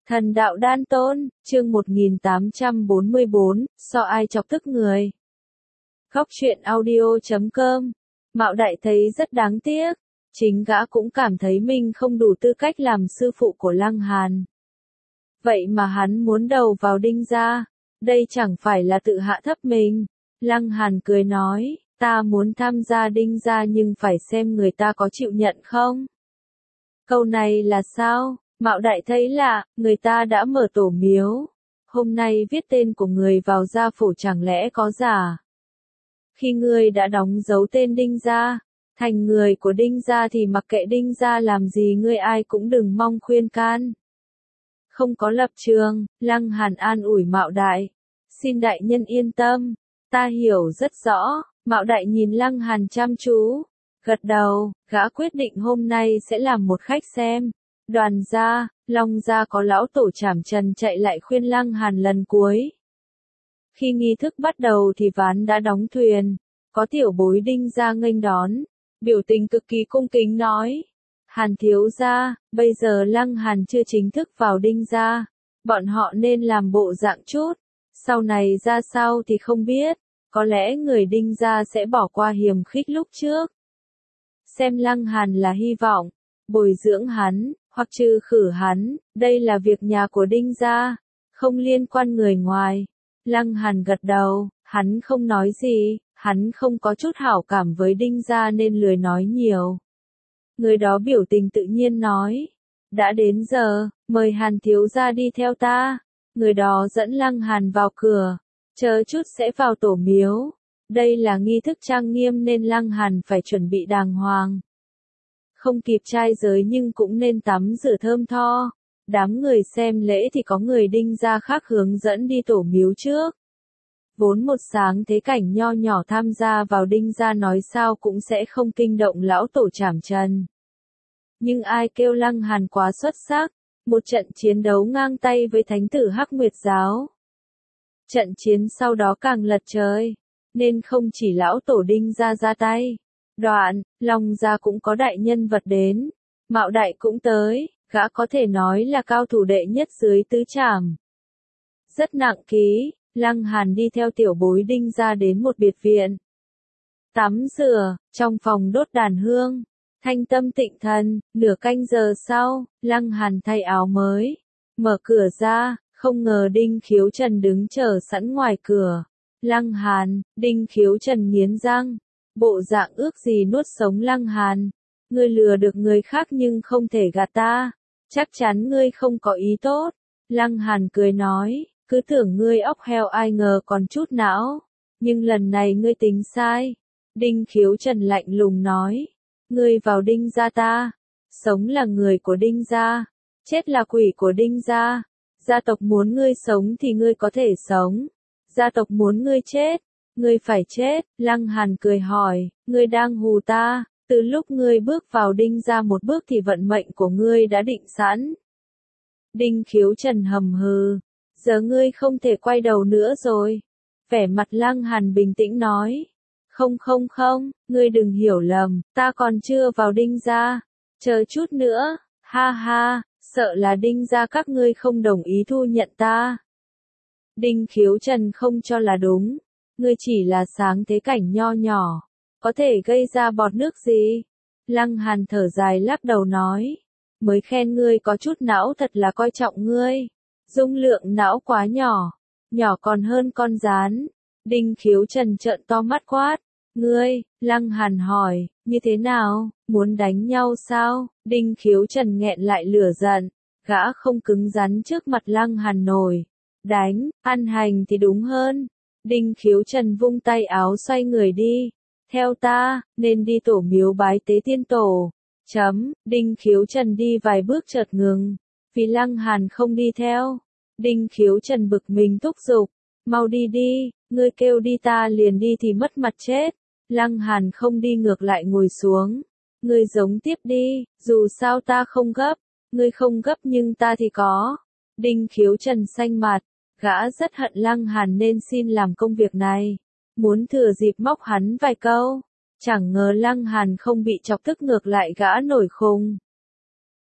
Thần đạo đan tôn, chương 1844, so ai chọc tức người. Góc truyện audio.com. Mạo Đại thấy rất đáng tiếc, chính gã cũng cảm thấy mình không đủ tư cách làm sư phụ của Lăng Hàn. Vậy mà hắn muốn đầu vào Đinh gia, đây chẳng phải là tự hạ thấp mình. Lăng Hàn cười nói, ta muốn tham gia Đinh gia nhưng phải xem người ta có chịu nhận không. Câu này là sao? Mạo Đại thấy lạ, người ta đã mở tổ miếu. Hôm nay viết tên của người vào gia phổ chẳng lẽ có giả? Khi ngươi đã đóng dấu tên Đinh gia, thành người của Đinh gia thì mặc kệ Đinh gia làm gì ngươi ai cũng đừng mong khuyên can. Không có lập trường, Lăng Hàn an ủi Mạo Đại. Xin đại nhân yên tâm, ta hiểu rất rõ. Mạo Đại nhìn Lăng Hàn chăm chú, gật đầu, gã quyết định hôm nay sẽ làm một khách xem. Đoàn gia, Long gia có lão tổ Trảm Trần chạy lại khuyên Lăng Hàn lần cuối. Khi nghi thức bắt đầu thì ván đã đóng thuyền, có tiểu bối Đinh gia nghênh đón, biểu tình cực kỳ cung kính nói. Hàn thiếu gia, bây giờ Lăng Hàn chưa chính thức vào Đinh gia, bọn họ nên làm bộ dạng chút, sau này ra sao thì không biết, có lẽ người Đinh gia sẽ bỏ qua hiềm khích lúc trước. Xem Lăng Hàn là hy vọng, bồi dưỡng hắn, hoặc trừ khử hắn, đây là việc nhà của Đinh gia, không liên quan người ngoài. Lăng Hàn gật đầu, hắn không nói gì, hắn không có chút hảo cảm với Đinh gia nên lười nói nhiều. Người đó biểu tình tự nhiên nói, đã đến giờ, mời Hàn thiếu gia đi theo ta. Người đó dẫn Lăng Hàn vào cửa, chờ chút sẽ vào tổ miếu. Đây là nghi thức trang nghiêm nên Lăng Hàn phải chuẩn bị đàng hoàng. Không kịp trai giới nhưng cũng nên tắm rửa thơm tho. Đám người xem lễ thì có người Đinh gia khác hướng dẫn đi tổ miếu trước. Vốn một sáng thế cảnh nho nhỏ tham gia vào Đinh gia nói sao cũng sẽ không kinh động lão tổ Trảm Trần. Nhưng ai kêu Lăng Hàn quá xuất sắc, một trận chiến đấu ngang tay với thánh tử Hắc Nguyệt giáo. Trận chiến sau đó càng lật trời, nên không chỉ lão tổ Đinh gia ra tay. Đoạn, Long gia cũng có đại nhân vật đến, Mạo Đại cũng tới, gã có thể nói là cao thủ đệ nhất dưới tứ trảm. Rất nặng ký, Lăng Hàn đi theo tiểu bối Đinh gia đến một biệt viện. Tắm rửa, trong phòng đốt đàn hương, thanh tâm tịnh thần, nửa canh giờ sau, Lăng Hàn thay áo mới, mở cửa ra, không ngờ Đinh Khiếu Trần đứng chờ sẵn ngoài cửa. Lăng Hàn, Đinh Khiếu Trần nghiến răng, bộ dạng ước gì nuốt sống Lăng Hàn. Ngươi lừa được người khác nhưng không thể gạt ta, chắc chắn ngươi không có ý tốt. Lăng Hàn cười nói, cứ tưởng ngươi óc heo ai ngờ còn chút não, nhưng lần này ngươi tính sai. Đinh Khiếu Trần lạnh lùng nói, ngươi vào Đinh gia ta, sống là người của Đinh gia, chết là quỷ của Đinh gia. Gia tộc muốn ngươi sống thì ngươi có thể sống, gia tộc muốn ngươi chết, ngươi phải chết. Lăng Hàn cười hỏi, ngươi đang hù ta? Từ lúc ngươi bước vào Đinh gia một bước thì vận mệnh của ngươi đã định sẵn. Đinh Khiếu Trần hầm hừ, giờ ngươi không thể quay đầu nữa rồi. Vẻ mặt Lăng Hàn bình tĩnh nói, không, ngươi đừng hiểu lầm, ta còn chưa vào Đinh gia, chờ chút nữa, ha ha, sợ là Đinh gia các ngươi không đồng ý thu nhận ta. Đinh Khiếu Trần không cho là đúng, ngươi chỉ là sáng thế cảnh nho nhỏ, có thể gây ra bọt nước gì? Lăng Hàn thở dài lắc đầu nói, mới khen ngươi có chút não thật là coi trọng ngươi. Dung lượng não quá nhỏ, nhỏ còn hơn con gián. Đinh Khiếu Trần trợn to mắt quát, ngươi. Lăng Hàn hỏi, như thế nào, muốn đánh nhau sao? Đinh Khiếu Trần nghẹn lại lửa giận, gã không cứng rắn trước mặt Lăng Hàn nổi. Đánh, ăn hành thì đúng hơn. Đinh Khiếu Trần vung tay áo xoay người đi. Theo ta, nên đi tổ miếu bái tế tiên tổ. Đinh Khiếu Trần đi vài bước chợt ngừng, vì Lăng Hàn không đi theo. Đinh Khiếu Trần bực mình thúc giục, mau đi đi, ngươi kêu đi ta liền đi thì mất mặt chết. Lăng Hàn không đi ngược lại ngồi xuống. Ngươi giống tiếp đi, dù sao ta không gấp, ngươi không gấp nhưng ta thì có. Đinh Khiếu Trần xanh mặt, gã rất hận Lăng Hàn nên xin làm công việc này, muốn thừa dịp móc hắn vài câu. Chẳng ngờ Lăng Hàn không bị chọc tức ngược lại gã nổi khùng.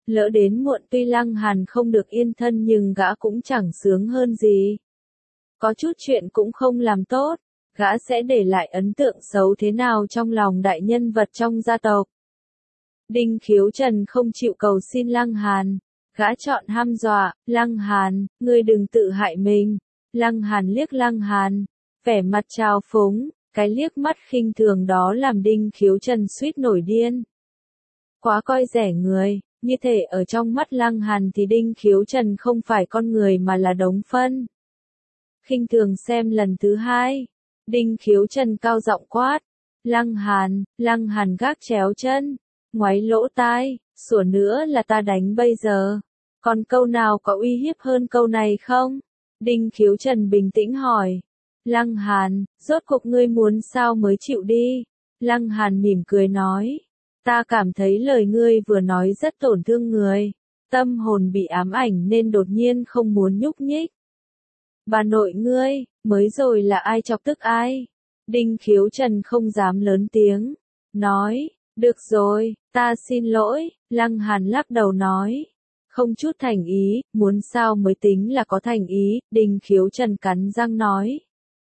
Lỡ đến muộn tuy Lăng Hàn không được yên thân nhưng gã cũng chẳng sướng hơn gì. Có chút chuyện cũng không làm tốt, gã sẽ để lại ấn tượng xấu thế nào trong lòng đại nhân vật trong gia tộc. Đinh Khiếu Trần không chịu cầu xin Lăng Hàn, gã chọn hăm dọa, Lăng Hàn, ngươi đừng tự hại mình. Lăng Hàn liếc Lăng Hàn, vẻ mặt trào phúng, cái liếc mắt khinh thường đó làm Đinh Khiếu Trần suýt nổi điên. Quá coi rẻ người, như thể ở trong mắt Lăng Hàn thì Đinh Khiếu Trần không phải con người mà là đống phân. Khinh thường xem lần thứ hai, Đinh Khiếu Trần cao giọng quát, Lăng Hàn gác chéo chân, ngoáy lỗ tai, sủa nữa là ta đánh bây giờ. Còn câu nào có uy hiếp hơn câu này không? Đinh Khiếu Trần bình tĩnh hỏi. Lăng Hàn, rốt cuộc ngươi muốn sao mới chịu đi? Lăng Hàn mỉm cười nói. Ta cảm thấy lời ngươi vừa nói rất tổn thương người. Tâm hồn bị ám ảnh nên đột nhiên không muốn nhúc nhích. Bà nội ngươi, mới rồi là ai chọc tức ai? Đinh Khiếu Trần không dám lớn tiếng. Nói, được rồi, ta xin lỗi. Lăng Hàn lắc đầu nói. Không chút thành ý, muốn sao mới tính là có thành ý, Đinh Khiếu Trần cắn răng nói.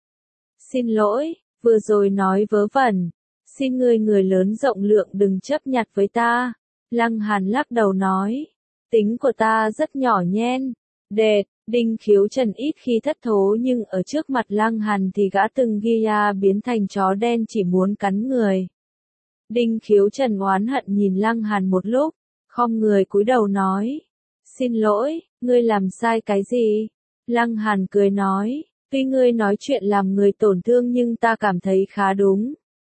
Xin lỗi, vừa rồi nói vớ vẩn, xin ngươi người lớn rộng lượng đừng chấp nhặt với ta. Lăng Hàn lắc đầu nói, tính của ta rất nhỏ nhen, đệt, Đinh Khiếu Trần ít khi thất thố nhưng ở trước mặt Lăng Hàn thì gã từng ghi biến thành chó đen chỉ muốn cắn người. Đinh Khiếu Trần oán hận nhìn Lăng Hàn một lúc, khom người cúi đầu nói. Xin lỗi, ngươi làm sai cái gì? Lăng Hàn cười nói, tuy ngươi nói chuyện làm người tổn thương nhưng ta cảm thấy khá đúng.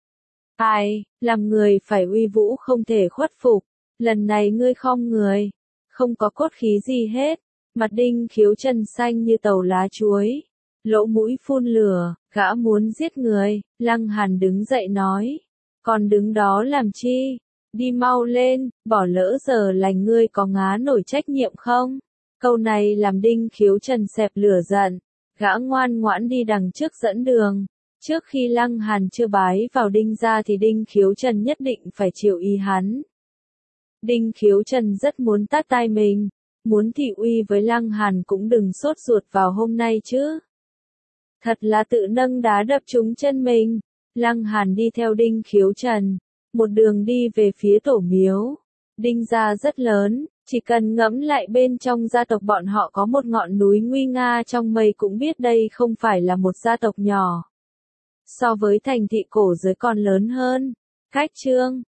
Ai, làm người phải uy vũ không thể khuất phục, lần này ngươi khom người, không có cốt khí gì hết, mặt Đinh Khiếu Trần xanh như tàu lá chuối, lỗ mũi phun lửa, gã muốn giết người. Lăng Hàn đứng dậy nói, còn đứng đó làm chi? Đi mau lên, bỏ lỡ giờ lành ngươi có ngá nổi trách nhiệm không? Câu này làm Đinh Khiếu Trần xẹp lửa giận, gã ngoan ngoãn đi đằng trước dẫn đường. Trước khi Lăng Hàn chưa bái vào Đinh gia thì Đinh Khiếu Trần nhất định phải chịu ý hắn. Đinh Khiếu Trần rất muốn tát tai mình, muốn thị uy với Lăng Hàn cũng đừng sốt ruột vào hôm nay chứ. Thật là tự nâng đá đập trúng chân mình. Lăng Hàn đi theo Đinh Khiếu Trần, một đường đi về phía tổ miếu. Đinh gia rất lớn, chỉ cần ngẫm lại bên trong gia tộc bọn họ có một ngọn núi nguy nga trong mây cũng biết đây không phải là một gia tộc nhỏ. So với thành thị cổ giới còn lớn hơn. Cách chương